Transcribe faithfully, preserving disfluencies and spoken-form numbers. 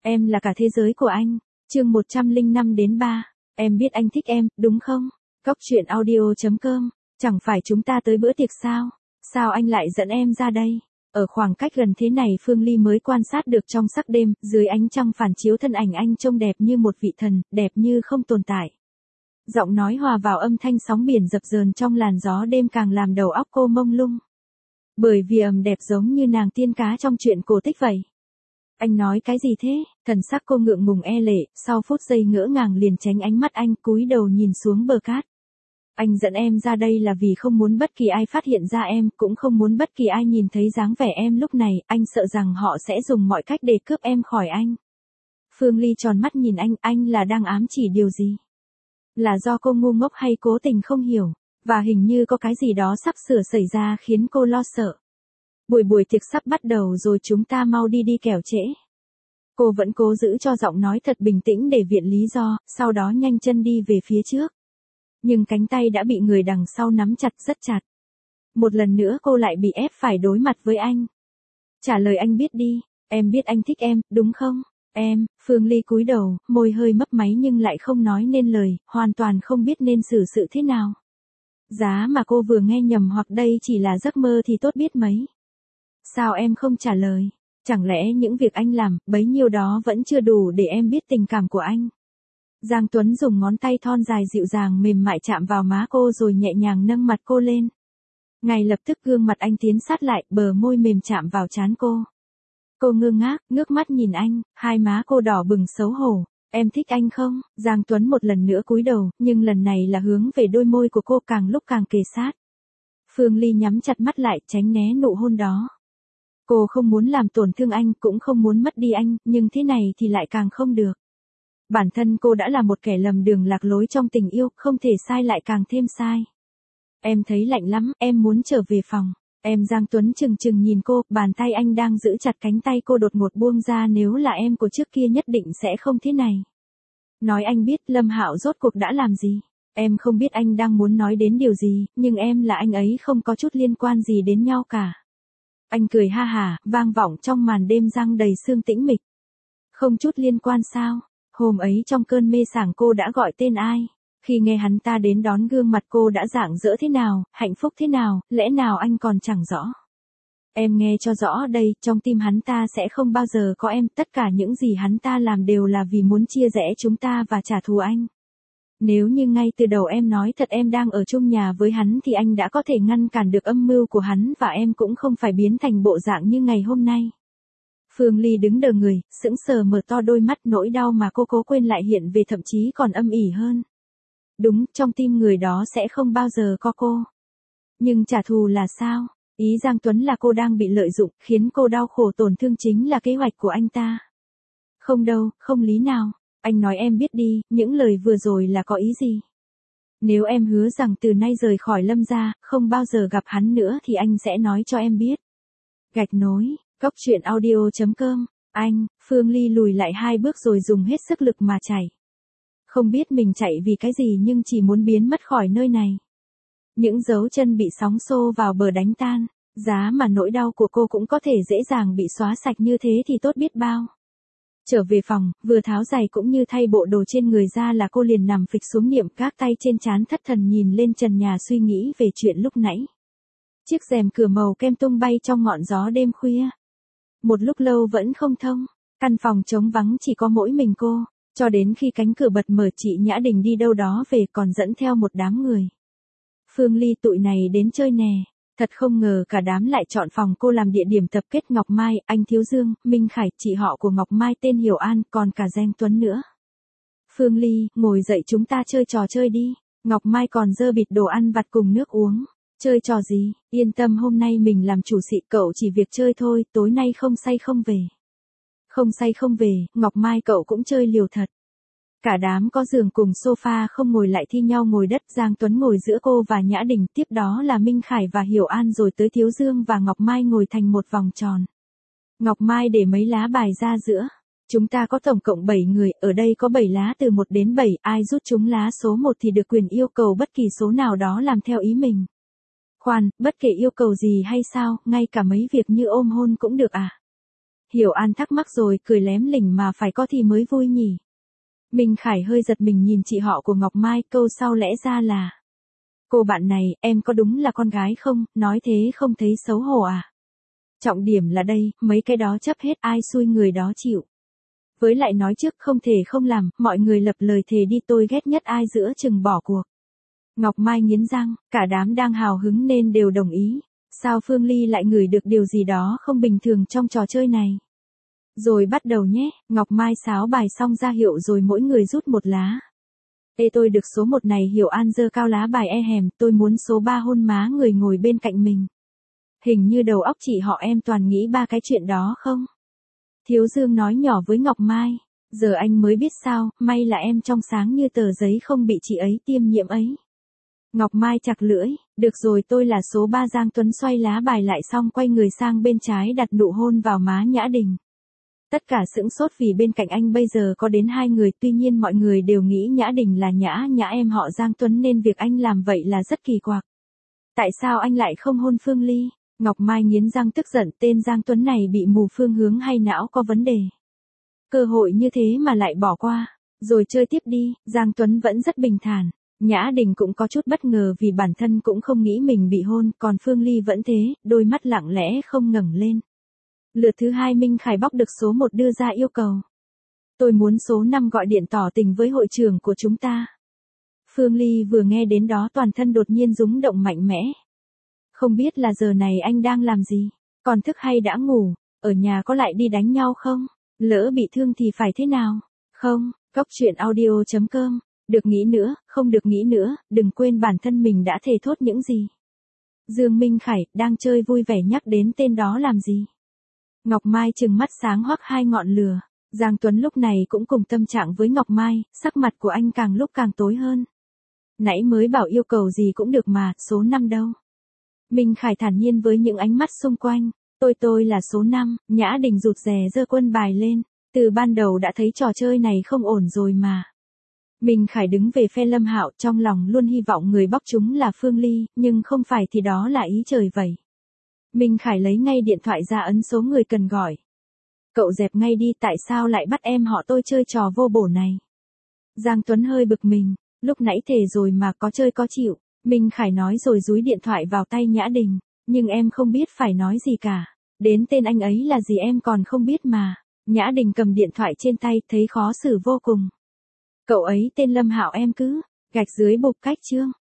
Em là cả thế giới của anh. Chương một trăm lẻ năm đến ba. Em biết anh thích em, đúng không? Cóc truyện audio chấm com. Chẳng phải chúng ta tới bữa tiệc sao? Sao anh lại dẫn em ra đây? Ở khoảng cách gần thế này Phương Ly mới quan sát được trong sắc đêm, dưới ánh trăng phản chiếu thân ảnh anh trông đẹp như một vị thần, đẹp như không tồn tại. Giọng nói hòa vào âm thanh sóng biển dập dờn trong làn gió đêm càng làm đầu óc cô mông lung. Bởi vì ầm đẹp giống như nàng tiên cá trong truyện cổ tích vậy. Anh nói cái gì thế? Thần sắc cô ngượng ngùng e lệ, sau phút giây ngỡ ngàng liền tránh ánh mắt anh, cúi đầu nhìn xuống bờ cát. Anh dẫn em ra đây là vì không muốn bất kỳ ai phát hiện ra em, cũng không muốn bất kỳ ai nhìn thấy dáng vẻ em lúc này, anh sợ rằng họ sẽ dùng mọi cách để cướp em khỏi anh. Phương Ly tròn mắt nhìn anh, anh là đang ám chỉ điều gì? Là do cô ngu ngốc hay cố tình không hiểu, và hình như có cái gì đó sắp sửa xảy ra khiến cô lo sợ. Buổi buổi tiệc sắp bắt đầu rồi, chúng ta mau đi đi kẻo trễ. Cô vẫn cố giữ cho giọng nói thật bình tĩnh để viện lý do, sau đó nhanh chân đi về phía trước. Nhưng cánh tay đã bị người đằng sau nắm chặt rất chặt. Một lần nữa cô lại bị ép phải đối mặt với anh. Trả lời anh biết đi, em biết anh thích em, đúng không? Em, Phương Ly cúi đầu, môi hơi mấp máy nhưng lại không nói nên lời, hoàn toàn không biết nên xử sự thế nào. Giá mà cô vừa nghe nhầm hoặc đây chỉ là giấc mơ thì tốt biết mấy. Sao em không trả lời? Chẳng lẽ những việc anh làm, bấy nhiêu đó vẫn chưa đủ để em biết tình cảm của anh? Giang Tuấn dùng ngón tay thon dài dịu dàng mềm mại chạm vào má cô rồi nhẹ nhàng nâng mặt cô lên. Ngay lập tức gương mặt anh tiến sát lại, bờ môi mềm chạm vào trán cô. Cô ngơ ngác, ngước mắt nhìn anh, hai má cô đỏ bừng xấu hổ. Em thích anh không? Giang Tuấn một lần nữa cúi đầu, nhưng lần này là hướng về đôi môi của cô càng lúc càng kề sát. Phương Ly nhắm chặt mắt lại, tránh né nụ hôn đó. Cô không muốn làm tổn thương anh, cũng không muốn mất đi anh, nhưng thế này thì lại càng không được. Bản thân cô đã là một kẻ lầm đường lạc lối trong tình yêu, không thể sai lại càng thêm sai. Em thấy lạnh lắm, em muốn trở về phòng. Em Giang Tuấn chừng chừng nhìn cô, bàn tay anh đang giữ chặt cánh tay cô đột ngột buông ra, nếu là em của trước kia nhất định sẽ không thế này. Nói anh biết Lâm Hạo rốt cuộc đã làm gì. Em không biết anh đang muốn nói đến điều gì, nhưng em là anh ấy không có chút liên quan gì đến nhau cả. Anh cười ha hả, vang vọng trong màn đêm giăng đầy sương tĩnh mịch. Không chút liên quan sao? Hôm ấy trong cơn mê sảng cô đã gọi tên ai? Khi nghe hắn ta đến đón, gương mặt cô đã rạng rỡ thế nào, hạnh phúc thế nào, lẽ nào anh còn chẳng rõ? Em nghe cho rõ đây, trong tim hắn ta sẽ không bao giờ có em, tất cả những gì hắn ta làm đều là vì muốn chia rẽ chúng ta và trả thù anh. Nếu như ngay từ đầu em nói thật em đang ở chung nhà với hắn thì anh đã có thể ngăn cản được âm mưu của hắn và em cũng không phải biến thành bộ dạng như ngày hôm nay. Phương Ly đứng đờ người, sững sờ mở to đôi mắt, nỗi đau mà cô cố quên lại hiện về, thậm chí còn âm ỉ hơn. Đúng, trong tim người đó sẽ không bao giờ có cô. Nhưng trả thù là sao? Ý Giang Tuấn là cô đang bị lợi dụng, khiến cô đau khổ tổn thương chính là kế hoạch của anh ta. Không đâu, không lý nào. Anh nói em biết đi, những lời vừa rồi là có ý gì? Nếu em hứa rằng từ nay rời khỏi Lâm gia, không bao giờ gặp hắn nữa thì anh sẽ nói cho em biết. Gạch nối, cóc truyện audio chấm com. Anh, Phương Ly lùi lại hai bước rồi dùng hết sức lực mà chạy. Không biết mình chạy vì cái gì nhưng chỉ muốn biến mất khỏi nơi này. Những dấu chân bị sóng xô vào bờ đánh tan, giá mà nỗi đau của cô cũng có thể dễ dàng bị xóa sạch như thế thì tốt biết bao. Trở về phòng, vừa tháo giày cũng như thay bộ đồ trên người ra là cô liền nằm phịch xuống niệm, các tay trên trán thất thần nhìn lên trần nhà suy nghĩ về chuyện lúc nãy. Chiếc rèm cửa màu kem tung bay trong ngọn gió đêm khuya. Một lúc lâu vẫn không thông, căn phòng trống vắng chỉ có mỗi mình cô, cho đến khi cánh cửa bật mở chị Nhã Đình đi đâu đó về còn dẫn theo một đám người. Phương Ly, tụi này đến chơi nè. Thật không ngờ cả đám lại chọn phòng cô làm địa điểm tập kết. Ngọc Mai, anh Thiếu Dương, Minh Khải, chị họ của Ngọc Mai tên Hiểu An, còn cả Giang Tuấn nữa. Phương Ly, ngồi dậy chúng ta chơi trò chơi đi. Ngọc Mai còn dơ bịt đồ ăn vặt cùng nước uống. Chơi trò gì? Yên tâm, hôm nay mình làm chủ xị, cậu chỉ việc chơi thôi, tối nay không say không về. Không say không về, Ngọc Mai cậu cũng chơi liều thật. Cả đám có giường cùng sofa không ngồi lại thi nhau ngồi đất, Giang Tuấn ngồi giữa cô và Nhã Đình, tiếp đó là Minh Khải và Hiểu An, rồi tới Thiếu Dương và Ngọc Mai ngồi thành một vòng tròn. Ngọc Mai để mấy lá bài ra giữa. Chúng ta có tổng cộng bảy người, ở đây có bảy lá từ một đến bảy, ai rút trúng lá số một thì được quyền yêu cầu bất kỳ số nào đó làm theo ý mình. Khoan, bất kể yêu cầu gì hay sao, ngay cả mấy việc như ôm hôn cũng được à? Hiểu An thắc mắc rồi cười lém lỉnh mà phải có thì mới vui nhỉ. Minh Khải hơi giật mình nhìn chị họ của Ngọc Mai, câu sau lẽ ra là: cô bạn này, em có đúng là con gái không, nói thế không thấy xấu hổ à? Trọng điểm là đây, mấy cái đó chấp hết ai xui người đó chịu. Với lại nói trước không thể không làm, mọi người lập lời thề đi, tôi ghét nhất ai giữa chừng bỏ cuộc. Ngọc Mai nghiến răng, cả đám đang hào hứng nên đều đồng ý. Sao Phương Ly lại ngửi được điều gì đó không bình thường trong trò chơi này? Rồi bắt đầu nhé, Ngọc Mai sáo bài xong ra hiệu rồi mỗi người rút một lá. Ê tôi được số một này, Hiểu An giơ cao lá bài e hèm, tôi muốn số ba hôn má người ngồi bên cạnh mình. Hình như đầu óc chị họ em toàn nghĩ ba cái chuyện đó không? Thiếu Dương nói nhỏ với Ngọc Mai, giờ anh mới biết sao, may là em trong sáng như tờ giấy không bị chị ấy tiêm nhiễm ấy. Ngọc Mai chặt lưỡi, được rồi tôi là số ba. Giang Tuấn xoay lá bài lại xong quay người sang bên trái đặt nụ hôn vào má Nhã Đình. Tất cả sững sốt vì bên cạnh anh bây giờ có đến hai người, tuy nhiên mọi người đều nghĩ Nhã Đình là Nhã Nhã em họ Giang Tuấn nên việc anh làm vậy là rất kỳ quặc. Tại sao anh lại không hôn Phương Ly? Ngọc Mai nghiến răng tức giận, tên Giang Tuấn này bị mù phương hướng hay não có vấn đề. Cơ hội như thế mà lại bỏ qua, rồi chơi tiếp đi. Giang Tuấn vẫn rất bình thản. Nhã Đình cũng có chút bất ngờ vì bản thân cũng không nghĩ mình bị hôn, còn Phương Ly vẫn thế, đôi mắt lặng lẽ không ngẩng lên. Lượt thứ hai Minh Khải bóc được số một đưa ra yêu cầu. Tôi muốn số năm gọi điện tỏ tình với hội trưởng của chúng ta. Phương Ly vừa nghe đến đó toàn thân đột nhiên rúng động mạnh mẽ. Không biết là giờ này anh đang làm gì? Còn thức hay đã ngủ? Ở nhà có lại đi đánh nhau không? Lỡ bị thương thì phải thế nào? Không, Cóc Truyện Audio chấm com. Được nghĩ nữa, không được nghĩ nữa, đừng quên bản thân mình đã thề thốt những gì. Dương Minh Khải, đang chơi vui vẻ nhắc đến tên đó làm gì? Ngọc Mai trừng mắt sáng hoắc hai ngọn lửa. Giang Tuấn lúc này cũng cùng tâm trạng với Ngọc Mai, sắc mặt của anh càng lúc càng tối hơn. Nãy mới bảo yêu cầu gì cũng được mà, số năm đâu? Minh Khải thản nhiên với những ánh mắt xung quanh. Tôi tôi là số năm, Nhã Đình rụt rè giơ quân bài lên. Từ ban đầu đã thấy trò chơi này không ổn rồi mà. Minh Khải đứng về phe Lâm Hạo, trong lòng luôn hy vọng người bóc chúng là Phương Ly, nhưng không phải thì đó là ý trời vậy. Minh Khải lấy ngay điện thoại ra ấn số người cần gọi. Cậu dẹp ngay đi, tại sao lại bắt em họ tôi chơi trò vô bổ này? Giang Tuấn hơi bực mình, lúc nãy thề rồi mà, có chơi có chịu. Minh Khải nói rồi dúi điện thoại vào tay Nhã Đình, nhưng em không biết phải nói gì cả. Đến tên anh ấy là gì em còn không biết mà. Nhã Đình cầm điện thoại trên tay, thấy khó xử vô cùng. Cậu ấy tên Lâm Hạo em cứ, gạch dưới bục cách chương.